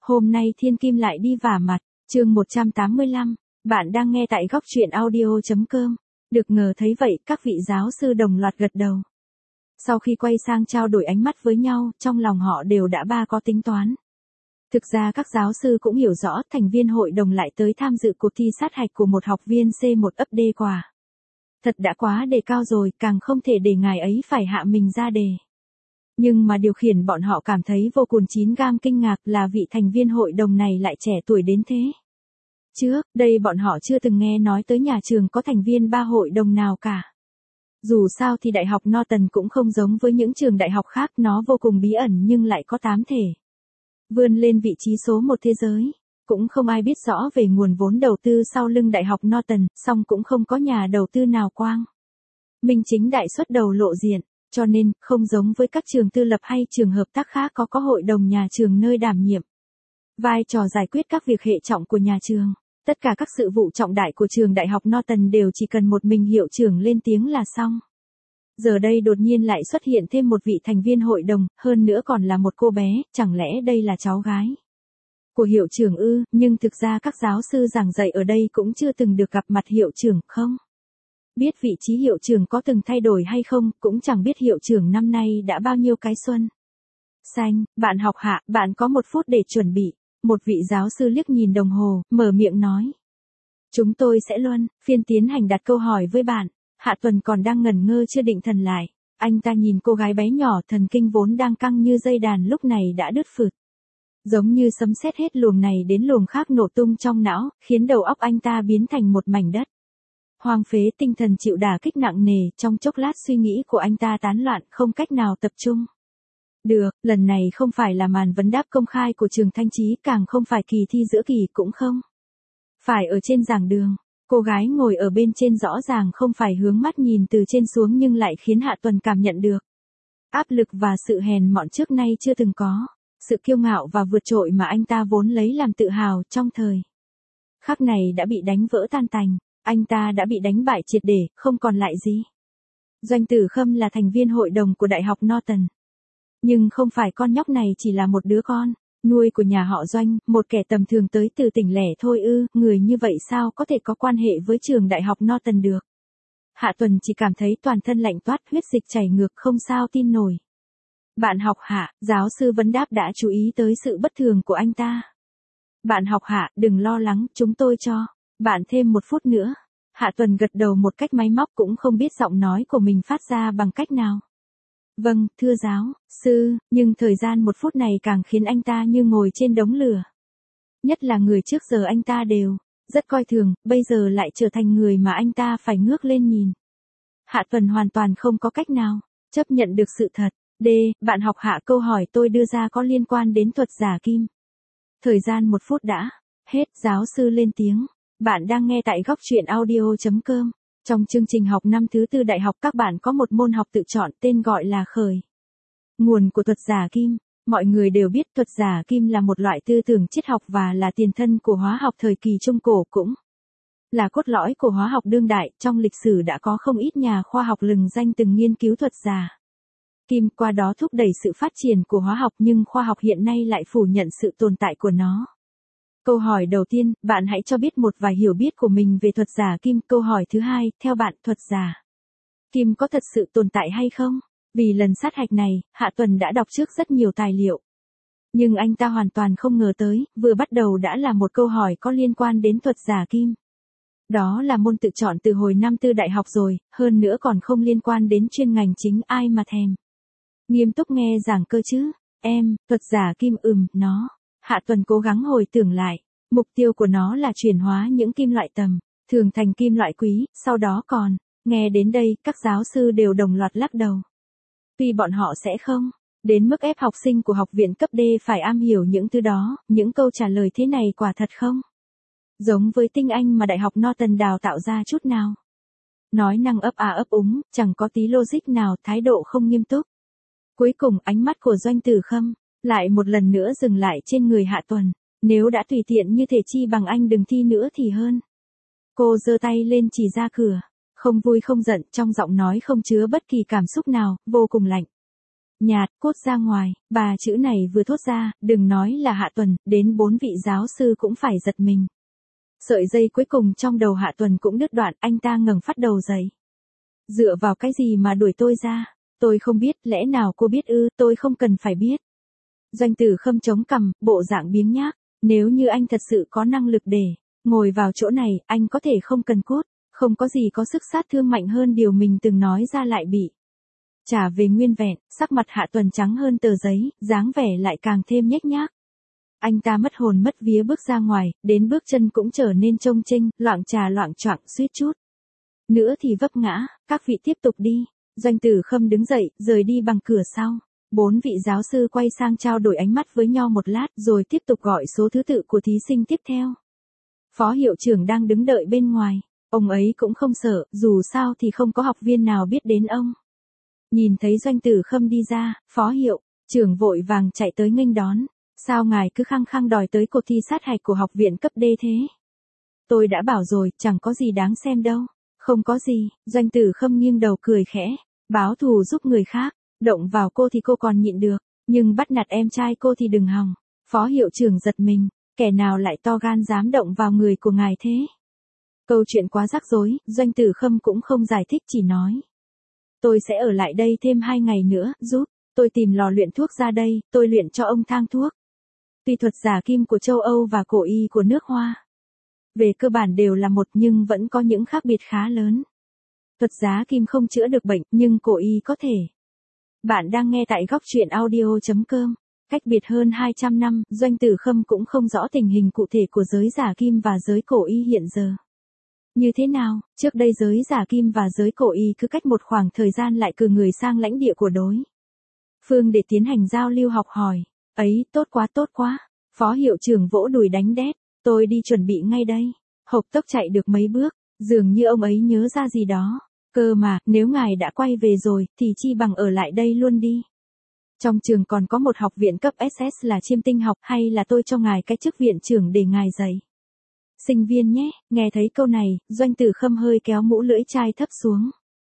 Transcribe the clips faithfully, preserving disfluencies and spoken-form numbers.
Hôm nay thiên kim lại đi vả mặt, chương một trăm tám mươi lăm, bạn đang nghe tại góc truyện audio.com. Được ngờ thấy vậy, các vị giáo sư đồng loạt gật đầu. Sau khi quay sang trao đổi ánh mắt với nhau, trong lòng họ đều đã ba có tính toán. Thực ra các giáo sư cũng hiểu rõ thành viên hội đồng lại tới tham dự cuộc thi sát hạch của một học viên C một ấp D quả. Thật đã quá đề cao rồi, càng không thể để ngài ấy phải hạ mình ra đề. Nhưng mà điều khiển bọn họ cảm thấy vô cùng chín gam kinh ngạc là vị thành viên hội đồng này lại trẻ tuổi đến thế. Trước đây bọn họ chưa từng nghe nói tới nhà trường có thành viên ba hội đồng nào cả. Dù sao thì Đại học Norton cũng không giống với những trường đại học khác, nó vô cùng bí ẩn nhưng lại có tám thể. Vươn lên vị trí số một thế giới. Cũng không ai biết rõ về nguồn vốn đầu tư sau lưng Đại học Norton, song cũng không có nhà đầu tư nào quang minh chính đại xuất đầu lộ diện, cho nên, không giống với các trường tư lập hay trường hợp tác khác có có hội đồng nhà trường nơi đảm nhiệm vai trò giải quyết các việc hệ trọng của nhà trường. Tất cả các sự vụ trọng đại của trường Đại học Norton đều chỉ cần một mình hiệu trưởng lên tiếng là xong. Giờ đây đột nhiên lại xuất hiện thêm một vị thành viên hội đồng, hơn nữa còn là một cô bé, chẳng lẽ đây là cháu gái của hiệu trưởng ư? Nhưng thực ra các giáo sư giảng dạy ở đây cũng chưa từng được gặp mặt hiệu trưởng, không biết vị trí hiệu trưởng có từng thay đổi hay không, cũng chẳng biết hiệu trưởng năm nay đã bao nhiêu cái xuân xanh. Bạn học Hạ, bạn có một phút để chuẩn bị. Một vị giáo sư liếc nhìn đồng hồ, mở miệng nói. Chúng tôi sẽ luân phiên tiến hành đặt câu hỏi với bạn. Hạ Tuần còn đang ngẩn ngơ chưa định thần lại. Anh ta nhìn cô gái bé nhỏ, thần kinh vốn đang căng như dây đàn lúc này đã đứt phượt. Giống như sấm sét hết luồng này đến luồng khác nổ tung trong não, khiến đầu óc anh ta biến thành một mảnh đất hoang phế, tinh thần chịu đả kích nặng nề. Trong chốc lát suy nghĩ của anh ta tán loạn, không cách nào tập trung được. Lần này không phải là màn vấn đáp công khai của trường Thanh Chí, càng không phải kỳ thi giữa kỳ, cũng không phải ở trên giảng đường. Cô gái ngồi ở bên trên rõ ràng không phải hướng mắt nhìn từ trên xuống, nhưng lại khiến Hạ Tuần cảm nhận được áp lực và sự hèn mọn trước nay chưa từng có. Sự kiêu ngạo và vượt trội mà anh ta vốn lấy làm tự hào trong thời khắc này đã bị đánh vỡ tan tành. Anh ta đã bị đánh bại triệt để, không còn lại gì. Doanh Tử Khâm là thành viên hội đồng của Đại học Norton. Nhưng không phải con nhóc này chỉ là một đứa con nuôi của nhà họ Doanh, một kẻ tầm thường tới từ tỉnh lẻ thôi ư? Người như vậy sao có thể có quan hệ với trường Đại học Norton được? Hạ Tuần chỉ cảm thấy toàn thân lạnh toát, huyết dịch chảy ngược, không sao tin nổi. Bạn học Hạ, giáo sư vấn đáp đã chú ý tới sự bất thường của anh ta. Bạn học Hạ, đừng lo lắng, chúng tôi cho bạn thêm một phút nữa. Hạ Tuần gật đầu một cách máy móc, cũng không biết giọng nói của mình phát ra bằng cách nào. Vâng, thưa giáo sư, nhưng thời gian một phút này càng khiến anh ta như ngồi trên đống lửa. Nhất là người trước giờ anh ta đều rất coi thường, bây giờ lại trở thành người mà anh ta phải ngước lên nhìn. Hạ Tuần hoàn toàn không có cách nào chấp nhận được sự thật. D. Bạn học Hạ, câu hỏi tôi đưa ra có liên quan đến thuật giả kim. Thời gian một phút đã hết, giáo sư lên tiếng. Bạn đang nghe tại góc truyện audio.com. Trong chương trình học năm thứ tư đại học, các bạn có một môn học tự chọn tên gọi là khởi nguồn của thuật giả kim. Mọi người đều biết thuật giả kim là một loại tư tưởng triết học và là tiền thân của hóa học thời kỳ Trung Cổ, cũng là cốt lõi của hóa học đương đại. Trong lịch sử đã có không ít nhà khoa học lừng danh từng nghiên cứu thuật giả kim, qua đó thúc đẩy sự phát triển của hóa học, nhưng khoa học hiện nay lại phủ nhận sự tồn tại của nó. Câu hỏi đầu tiên, bạn hãy cho biết một vài hiểu biết của mình về thuật giả kim. Câu hỏi thứ hai, theo bạn, thuật giả kim có thật sự tồn tại hay không? Vì lần sát hạch này, Hạ Tuần đã đọc trước rất nhiều tài liệu. Nhưng anh ta hoàn toàn không ngờ tới, vừa bắt đầu đã là một câu hỏi có liên quan đến thuật giả kim. Đó là môn tự chọn từ hồi năm tư đại học rồi, hơn nữa còn không liên quan đến chuyên ngành chính, ai mà thèm nghiêm túc nghe giảng cơ chứ. Em, thuật giả kim, ừm, nó. Hạ Tuần cố gắng hồi tưởng lại. Mục tiêu của nó là chuyển hóa những kim loại tầm thường thành kim loại quý, sau đó còn. Nghe đến đây, các giáo sư đều đồng loạt lắc đầu. Tuy bọn họ sẽ không đến mức ép học sinh của học viện cấp D phải am hiểu những thứ đó, những câu trả lời thế này quả thật không giống với tinh anh mà Đại học Norton đào tạo ra chút nào. Nói năng ấp à ấp úng, chẳng có tí logic nào, thái độ không nghiêm túc. Cuối cùng ánh mắt của Doanh Tử Khâm lại một lần nữa dừng lại trên người Hạ Tuần. Nếu đã tùy tiện như thế, chi bằng anh đừng thi nữa thì hơn. Cô giơ tay lên chỉ ra cửa, không vui không giận, trong giọng nói không chứa bất kỳ cảm xúc nào, vô cùng lạnh. nhạt, cốt ra ngoài, bà chữ này vừa thốt ra, đừng nói là Hạ Tuần, đến bốn vị giáo sư cũng phải giật mình. Sợi dây cuối cùng trong đầu Hạ Tuần cũng đứt đoạn, anh ta ngẩng phát đầu dậy. Dựa vào cái gì mà đuổi tôi ra? Tôi không biết, lẽ nào cô biết ư, tôi không cần phải biết. Doanh Tử Khâm chống cằm, bộ dạng biếng nhác, nếu như anh thật sự có năng lực để ngồi vào chỗ này, anh có thể không cần cốt, không có gì có sức sát thương mạnh hơn điều mình từng nói ra lại bị trả về nguyên vẹn. Sắc mặt Hạ Tuần trắng hơn tờ giấy, dáng vẻ lại càng thêm nhếch nhác. Anh ta mất hồn mất vía bước ra ngoài, đến bước chân cũng trở nên trông chênh, loạng trà loạng choạng suýt chút nữa thì vấp ngã. Các vị tiếp tục đi. Doanh Tử Khâm đứng dậy, rời đi bằng cửa sau. Bốn vị giáo sư quay sang trao đổi ánh mắt với nhau một lát rồi tiếp tục gọi số thứ tự của thí sinh tiếp theo. Phó hiệu trưởng đang đứng đợi bên ngoài. Ông ấy cũng không sợ, dù sao thì không có học viên nào biết đến ông. Nhìn thấy Doanh Tử Khâm đi ra, phó hiệu trưởng vội vàng chạy tới nghênh đón. Sao ngài cứ khăng khăng đòi tới cuộc thi sát hạch của học viện cấp D thế? Tôi đã bảo rồi, chẳng có gì đáng xem đâu. Không có gì. Doanh Tử Khâm nghiêng đầu cười khẽ. Báo thù giúp người khác, động vào cô thì cô còn nhịn được, nhưng bắt nạt em trai cô thì đừng hòng. Phó hiệu trưởng giật mình, kẻ nào lại to gan dám động vào người của ngài thế? Câu chuyện quá rắc rối, Doanh Tử Khâm cũng không giải thích, chỉ nói. Tôi sẽ ở lại đây thêm hai ngày nữa, giúp tôi tìm lò luyện thuốc ra đây, tôi luyện cho ông thang thuốc. Tuy thuật giả kim của châu Âu và cổ y của nước Hoa về cơ bản đều là một, nhưng vẫn có những khác biệt khá lớn. Thuật giá kim không chữa được bệnh, nhưng cổ y có thể. Bạn đang nghe tại góc truyện audio chấm com. Cách biệt hơn hai trăm năm, Doanh Tử Khâm cũng không rõ tình hình cụ thể của giới giả kim và giới cổ y hiện giờ. Như thế nào, trước đây giới giả kim và giới cổ y cứ cách một khoảng thời gian lại cử người sang lãnh địa của đối phương để tiến hành giao lưu học hỏi. Ấy, tốt quá tốt quá. Phó hiệu trưởng vỗ đùi đánh đét. Tôi đi chuẩn bị ngay đây. Hộc tốc chạy được mấy bước, dường như ông ấy nhớ ra gì đó. Cơ mà, nếu ngài đã quay về rồi, thì chi bằng ở lại đây luôn đi. Trong trường còn có một học viện cấp ét ét là chiêm tinh học, hay là tôi cho ngài cái chức viện trưởng để ngài dạy sinh viên nhé. Nghe thấy câu này, Doanh Tử Khâm hơi kéo mũ lưỡi chai thấp xuống.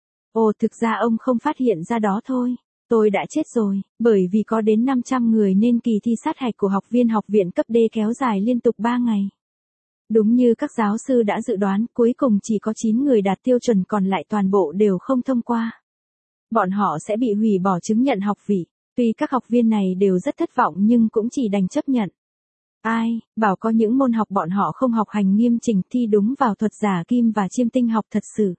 Ồ, thực ra ông không phát hiện ra đó thôi. Tôi đã chết rồi, bởi vì có đến năm trăm người nên kỳ thi sát hạch của học viên học viện cấp D kéo dài liên tục ba ngày. Đúng như các giáo sư đã dự đoán, cuối cùng chỉ có chín người đạt tiêu chuẩn, còn lại toàn bộ đều không thông qua. Bọn họ sẽ bị hủy bỏ chứng nhận học vị. Tuy các học viên này đều rất thất vọng nhưng cũng chỉ đành chấp nhận. Ai, bảo có những môn học bọn họ không học hành nghiêm chỉnh, thi đúng vào thuật giả kim và chiêm tinh học thật sự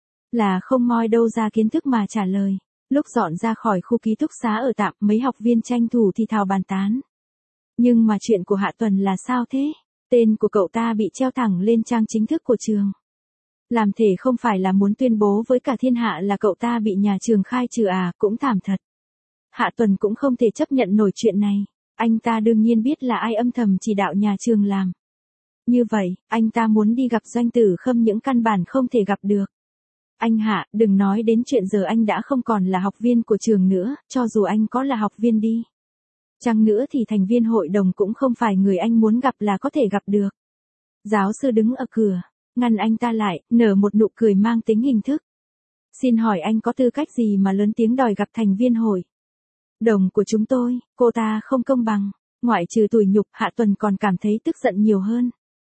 là không moi đâu ra kiến thức mà trả lời. Lúc dọn ra khỏi khu ký túc xá ở tạm, mấy học viên tranh thủ thì thào bàn tán. Nhưng mà chuyện của Hạ Tuần là sao thế? Tên của cậu ta bị treo thẳng lên trang chính thức của trường. Làm thể không phải là muốn tuyên bố với cả thiên hạ là cậu ta bị nhà trường khai trừ à, cũng thảm thật. Hạ Tuần cũng không thể chấp nhận nổi chuyện này. Anh ta đương nhiên biết là ai âm thầm chỉ đạo nhà trường làm. Như vậy, anh ta muốn đi gặp Doanh Tử Khâm những căn bản không thể gặp được. Anh Hạ, đừng nói đến chuyện giờ anh đã không còn là học viên của trường nữa, cho dù anh có là học viên đi chăng nữa thì thành viên hội đồng cũng không phải người anh muốn gặp là có thể gặp được. Giáo sư đứng ở cửa, ngăn anh ta lại, nở một nụ cười mang tính hình thức. Xin hỏi anh có tư cách gì mà lớn tiếng đòi gặp thành viên hội đồng của chúng tôi? Cô ta không công bằng. Ngoại trừ tủi nhục, Hạ Tuần còn cảm thấy tức giận nhiều hơn.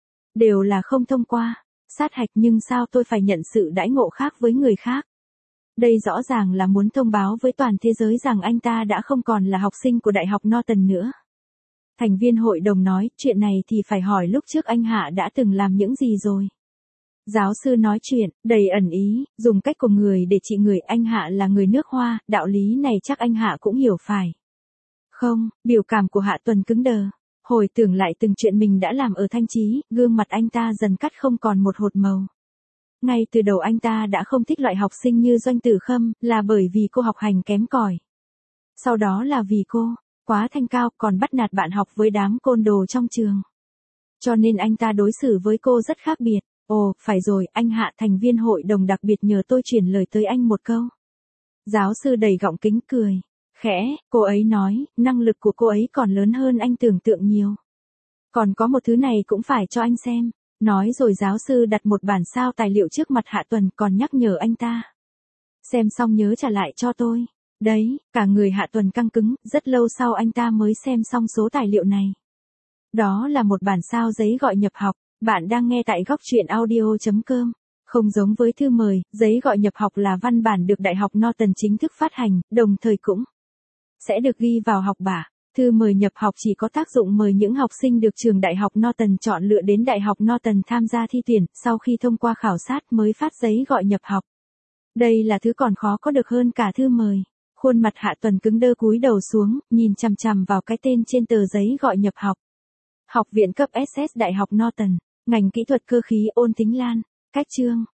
Đều là không thông qua sát hạch, nhưng sao tôi phải nhận sự đãi ngộ khác với người khác? Đây rõ ràng là muốn thông báo với toàn thế giới rằng anh ta đã không còn là học sinh của Đại học Norton nữa. Thành viên hội đồng nói, chuyện này thì phải hỏi lúc trước anh Hạ đã từng làm những gì rồi. Giáo sư nói chuyện, đầy ẩn ý, dùng cách của người để trị người. Anh Hạ là người nước Hoa, đạo lý này chắc anh Hạ cũng hiểu phải. Không, biểu cảm của Hạ Tuần cứng đờ. Hồi tưởng lại từng chuyện mình đã làm ở Thanh Chí, gương mặt anh ta dần cắt không còn một hột màu. Ngay từ đầu anh ta đã không thích loại học sinh như Doanh Tử Khâm, là bởi vì cô học hành kém cỏi. Sau đó là vì cô quá thanh cao, còn bắt nạt bạn học với đám côn đồ trong trường. Cho nên anh ta đối xử với cô rất khác biệt. Ồ, phải rồi, anh Hạ, thành viên hội đồng đặc biệt nhờ tôi chuyển lời tới anh một câu. Giáo sư đầy gọng kính cười khẽ, cô ấy nói, năng lực của cô ấy còn lớn hơn anh tưởng tượng nhiều. Còn có một thứ này cũng phải cho anh xem. Nói rồi giáo sư đặt một bản sao tài liệu trước mặt Hạ Tuần, còn nhắc nhở anh ta. Xem xong nhớ trả lại cho tôi. Đấy, cả người Hạ Tuần căng cứng, rất lâu sau anh ta mới xem xong số tài liệu này. Đó là một bản sao giấy gọi nhập học, bạn đang nghe tại góc truyện audio.com. Không giống với thư mời, giấy gọi nhập học là văn bản được Đại học Norton chính thức phát hành, đồng thời cũng sẽ được ghi vào học bạ. Thư mời nhập học chỉ có tác dụng mời những học sinh được trường Đại học Norton chọn lựa đến Đại học Norton tham gia thi tuyển, sau khi thông qua khảo sát mới phát giấy gọi nhập học. Đây là thứ còn khó có được hơn cả thư mời. Khuôn mặt Hạ Tuần cứng đơ cúi đầu xuống, nhìn chằm chằm vào cái tên trên tờ giấy gọi nhập học. Học viện cấp ét ét Đại học Norton, ngành kỹ thuật cơ khí Ôn Tính Lan, cách chương